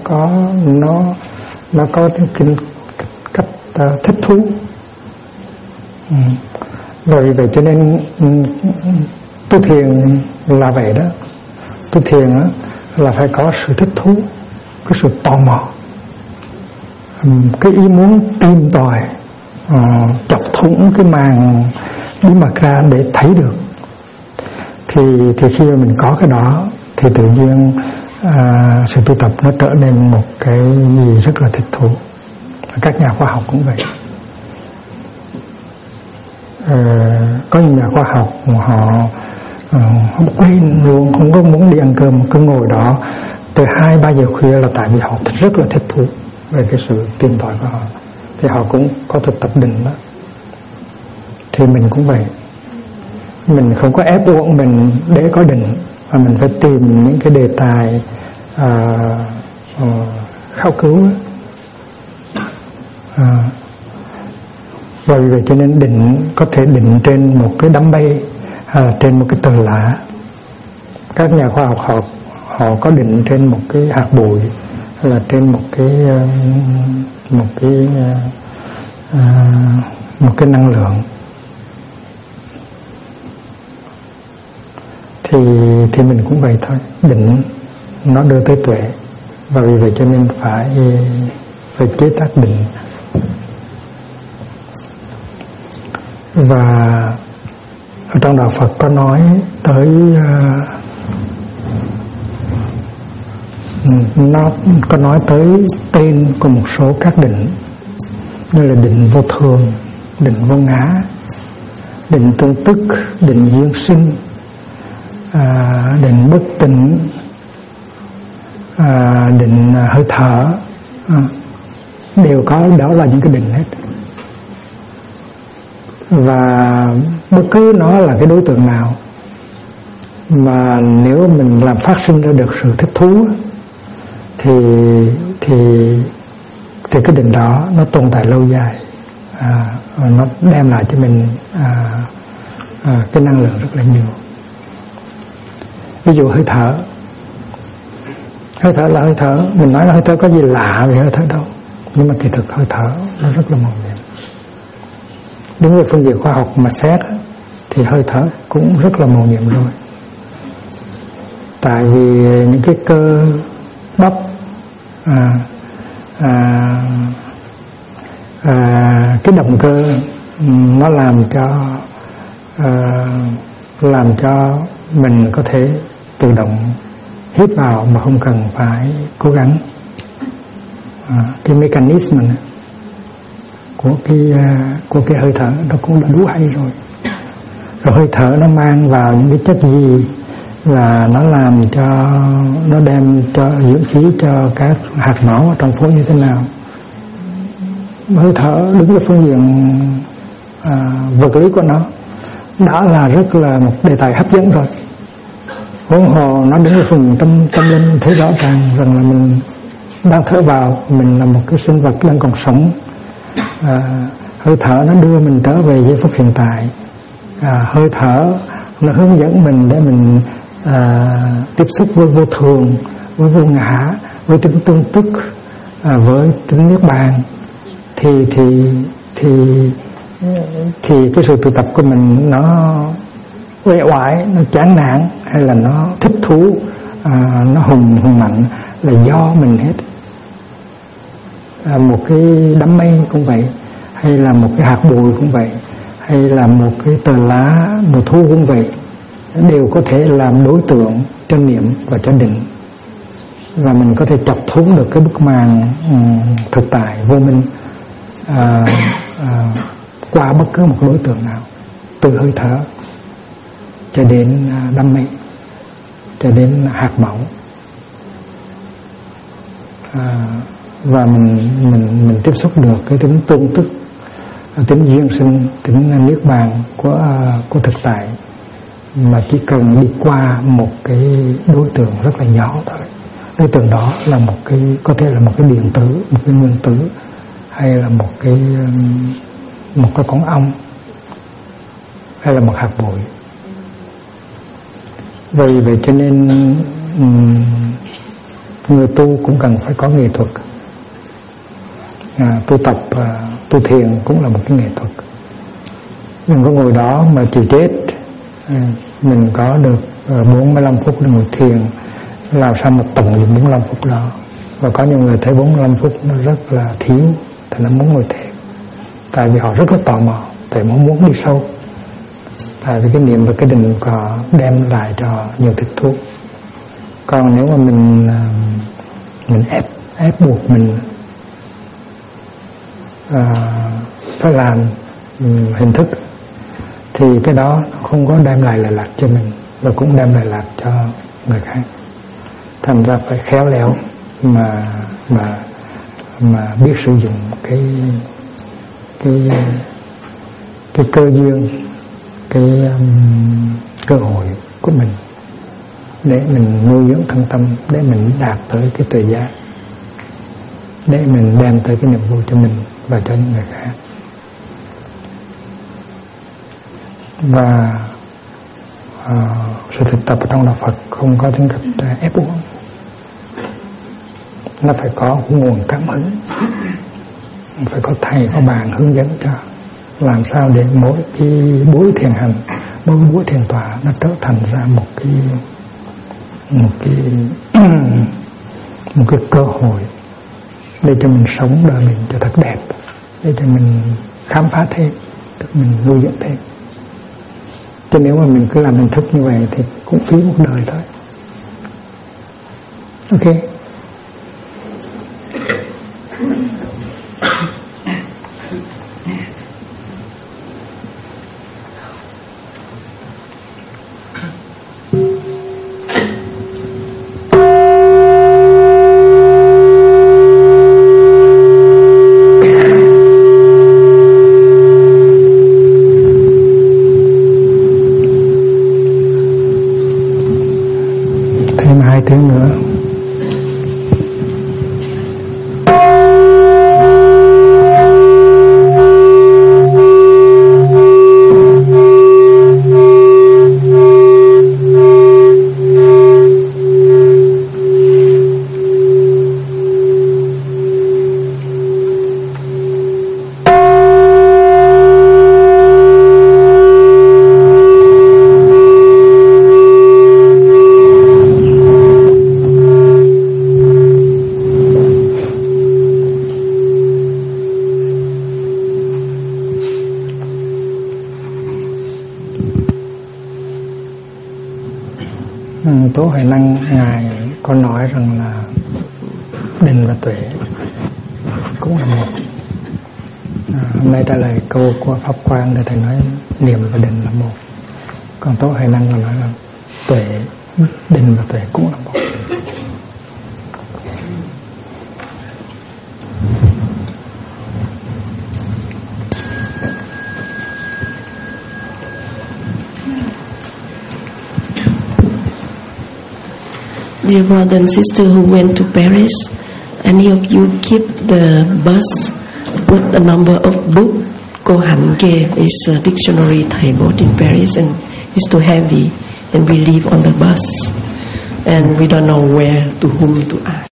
có cái cách thích thú. Rồi vậy cho nên tu thiền là vậy đó. Tu thiền là phải có sự thích thú, cái sự tò mò, cái ý muốn tìm tòi, chọc thủng cái màn bí mật ra để thấy được. Thì khi mà mình có cái đó thì tự nhiên sự tu tập nó trở nên một cái gì rất là thích thú. Các nhà khoa học cũng vậy. Có những nhà khoa học họ quên luôn, không có muốn đi ăn cơm, cứ ngồi đó từ 2-3 giờ khuya là tại vì họ rất là thích thú về cái sự tìm tòi của họ, thì họ cũng có thực tập định đó. Thì mình cũng vậy, mình không có ép buộc mình để có định, mà mình phải tìm những cái đề tài khảo cứu. Và vì vậy cho nên định có thể định trên một cái đám mây hay là trên một cái tờ lá. Các nhà khoa học họ có định trên một cái hạt bụi hay là trên một cái năng lượng. Thì mình cũng vậy thôi, định nó đưa tới tuệ, và vì vậy cho nên phải chế tác định. Và ở trong đạo Phật có nói tới nó có nói tới tên của một số các định, như là định vô thường, định vô ngã, định tương tức, định duyên sinh, định bất tịnh, định hơi thở, đều có, đó là những cái định hết. Và bất cứ nó là cái đối tượng nào mà nếu mình làm phát sinh ra được sự thích thú thì cái định đó nó tồn tại lâu dài, nó đem lại cho mình cái năng lượng rất là nhiều. Ví dụ hơi thở là hơi thở, mình nói là hơi thở có gì lạ về hơi thở đâu, nhưng mà kỳ thực hơi thở nó rất là màu nhiệm. Đúng về phương diện khoa học mà xét thì hơi thở cũng rất là màu nhiệm rồi. Tại vì những cái cơ bắp cái động cơ nó làm cho mình có thể tự động hít vào mà không cần phải cố gắng. Cái mechanism này của cái hơi thở nó cũng đã đủ hay rồi. Rồi hơi thở nó mang vào những cái chất gì là nó làm cho, nó đem cho dưỡng khí cho các hạt não trong phổi như thế nào. Hơi thở đứng về phương diện vật lý của nó đã là rất là một đề tài hấp dẫn rồi. huống hồ nó đứng ở phần tâm linh thấy rõ ràng rằng là mình đang thở vào, mình là một cái sinh vật đang còn sống. Hơi thở nó đưa mình trở về giây phút hiện tại. Hơi thở nó hướng dẫn mình để mình tiếp xúc với vô thường, với vô ngã, với tính tương tức, với tính niết bàn. Thì cái sự tu tập của mình nó uể oải, nó chán nản hay là nó thích thú, nó hùng mạnh là do mình hết. Một cái đám mây cũng vậy, hay là một cái hạt bụi cũng vậy, hay là một cái tờ lá mùa thu cũng vậy, đều có thể làm đối tượng cho niệm và cho định, và mình có thể chọc thủng được cái bức màn thực tại vô minh qua bất cứ một đối tượng nào, từ hơi thở cho đến đám mây, cho đến hạt mỏng. Và mình tiếp xúc được cái tính tương tức, tính duyên sinh, tính niết bàn của thực tại, mà chỉ cần đi qua một cái đối tượng rất là nhỏ thôi. Đối tượng đó là một cái, có thể là một cái điện tử, một cái nguyên tử, hay là một cái con ong, hay là một hạt bụi. Vậy cho nên người tu cũng cần phải có nghệ thuật. Tu tập, tu thiền cũng là một cái nghệ thuật. Đừng có ngồi đó mà chịu chết. Mình có được 45 phút để ngồi thiền, làm sao mà tận dụng 45 phút đó. Và có những người thấy 45 phút nó rất là thiếu, thì nó muốn ngồi thiền. Tại vì họ rất là tò mò, tại họ muốn đi sâu. Tại vì cái niệm và cái định có đem lại cho nhiều thích thú. Còn nếu mà mình ép buộc mình phải làm hình thức, thì cái đó không có đem lại lợi lạc cho mình, và cũng đem lại lạc cho người khác. Thành ra phải khéo léo mà biết sử dụng cái cơ duyên, cái cơ hội của mình để mình nuôi dưỡng thân tâm, để mình đạt tới cái tuệ giác, để mình đem tới cái niềm vui cho mình và cho những người khác. Và sự thực tập ở trong đạo Phật không có tính cách ép buộc, nó phải có nguồn cảm hứng, phải có thầy, có bạn hướng dẫn cho làm sao để mỗi cái buổi thiền hành, mỗi buổi thiền tọa nó trở thành ra một cái cơ hội để cho mình sống đời mình cho thật đẹp, để cho mình khám phá thêm, để mình nuôi dưỡng thêm. Chứ nếu mà mình cứ làm hình thức như vậy thì cũng phí một đời thôi. Ok. Thêm 2 tiếng nữa. Tố Huệ Năng ngài có nói rằng là định và tuệ cũng là một. Hôm nay trả lời câu của Pháp Quang thì thầy nói niệm và định là một, còn Tố Huệ Năng nói là tuệ, định và tuệ cũng là một. Dear brother and sister who went to Paris, any of you keep the bus with the number of book Ko Han gave is a dictionary Thai bought in Paris, and it's too heavy, and we leave on the bus, and we don't know where to whom to ask.